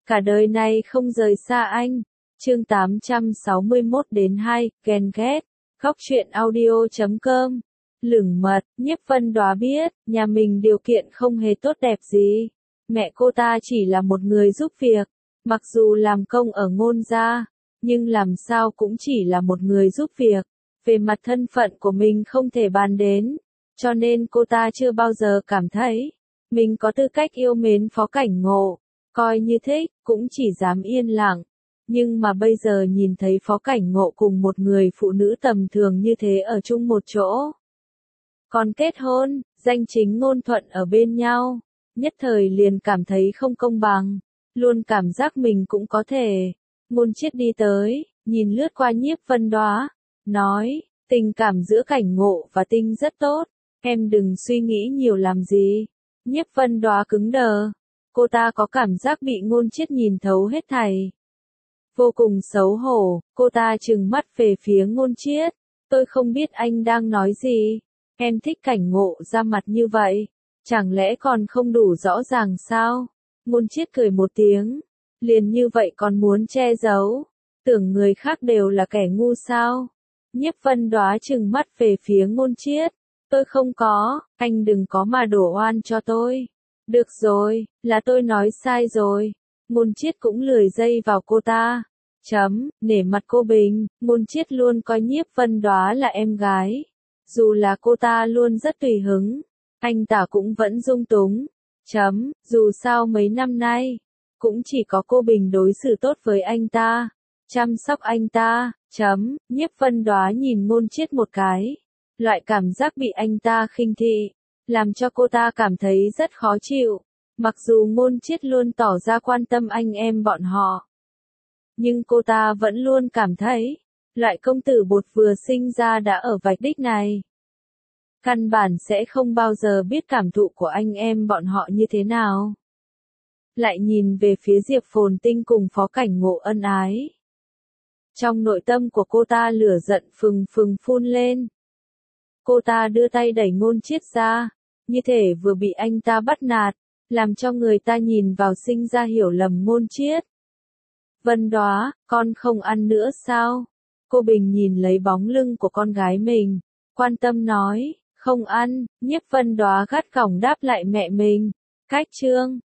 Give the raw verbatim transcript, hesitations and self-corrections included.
cả đời này không rời xa anh. Chương tám trăm sáu mươi mốt đến hai, ghen ghét. Góc truyện audio chấm com. Lửng mật, Nhiếp Vân Đoá biết, nhà mình điều kiện không hề tốt đẹp gì. Mẹ cô ta chỉ là một người giúp việc, mặc dù làm công ở Ngôn gia, nhưng làm sao cũng chỉ là một người giúp việc. Về mặt thân phận của mình không thể bàn đến, cho nên cô ta chưa bao giờ cảm thấy mình có tư cách yêu mến Phó Cảnh Ngộ. Coi như thích, cũng chỉ dám yên lặng. Nhưng mà bây giờ nhìn thấy Phó Cảnh Ngộ cùng một người phụ nữ tầm thường như thế ở chung một chỗ, còn kết hôn, danh chính ngôn thuận ở bên nhau, nhất thời liền cảm thấy không công bằng, luôn cảm giác mình cũng có thể. Ngôn Chiết đi tới, nhìn lướt qua Nhiếp Vân Đoá, nói, tình cảm giữa Cảnh Ngộ và Tinh rất tốt, em đừng suy nghĩ nhiều làm gì. Nhiếp Vân Đoá cứng đờ, cô ta có cảm giác bị Ngôn Chiết nhìn thấu hết thảy. Vô cùng xấu hổ, cô ta trừng mắt về phía Ngôn Chiết, tôi không biết anh đang nói gì, em thích Cảnh Ngộ ra mặt như vậy, chẳng lẽ còn không đủ rõ ràng sao? Ngôn Chiết cười một tiếng, liền như vậy còn muốn che giấu, tưởng người khác đều là kẻ ngu sao? Nhiếp Vân Đoá trừng mắt về phía Ngôn Chiết, tôi không có, anh đừng có mà đổ oan cho tôi. Được rồi, là tôi nói sai rồi. Ngôn Chiết cũng lười dây vào cô ta. Chấm, nể mặt cô Bình, Ngôn Chiết luôn coi Nhiếp Vân Đoá là em gái. Dù là cô ta luôn rất tùy hứng, anh ta cũng vẫn dung túng. Chấm, dù sao mấy năm nay, cũng chỉ có cô Bình đối xử tốt với anh ta, chăm sóc anh ta. Chấm, Nhiếp Vân Đoá nhìn Ngôn Chiết một cái. Loại cảm giác bị anh ta khinh thị, làm cho cô ta cảm thấy rất khó chịu. Mặc dù Ngôn Chiết luôn tỏ ra quan tâm anh em bọn họ, nhưng cô ta vẫn luôn cảm thấy, loại công tử bột vừa sinh ra đã ở vạch đích này, căn bản sẽ không bao giờ biết cảm thụ của anh em bọn họ như thế nào. Lại nhìn về phía Diệp Phồn Tinh cùng Phó Cảnh Ngộ ân ái. Trong nội tâm của cô ta lửa giận phừng phừng phun lên. Cô ta đưa tay đẩy Ngôn Chiết ra, như thể vừa bị anh ta bắt nạt, làm cho người ta nhìn vào sinh ra hiểu lầm Ngôn Chiết. Vân Đoá, con không ăn nữa sao? Cô Bình nhìn lấy bóng lưng của con gái mình, quan tâm nói, không ăn. Nhiếp Vân Đoá gắt gỏng đáp lại mẹ mình. Cách chương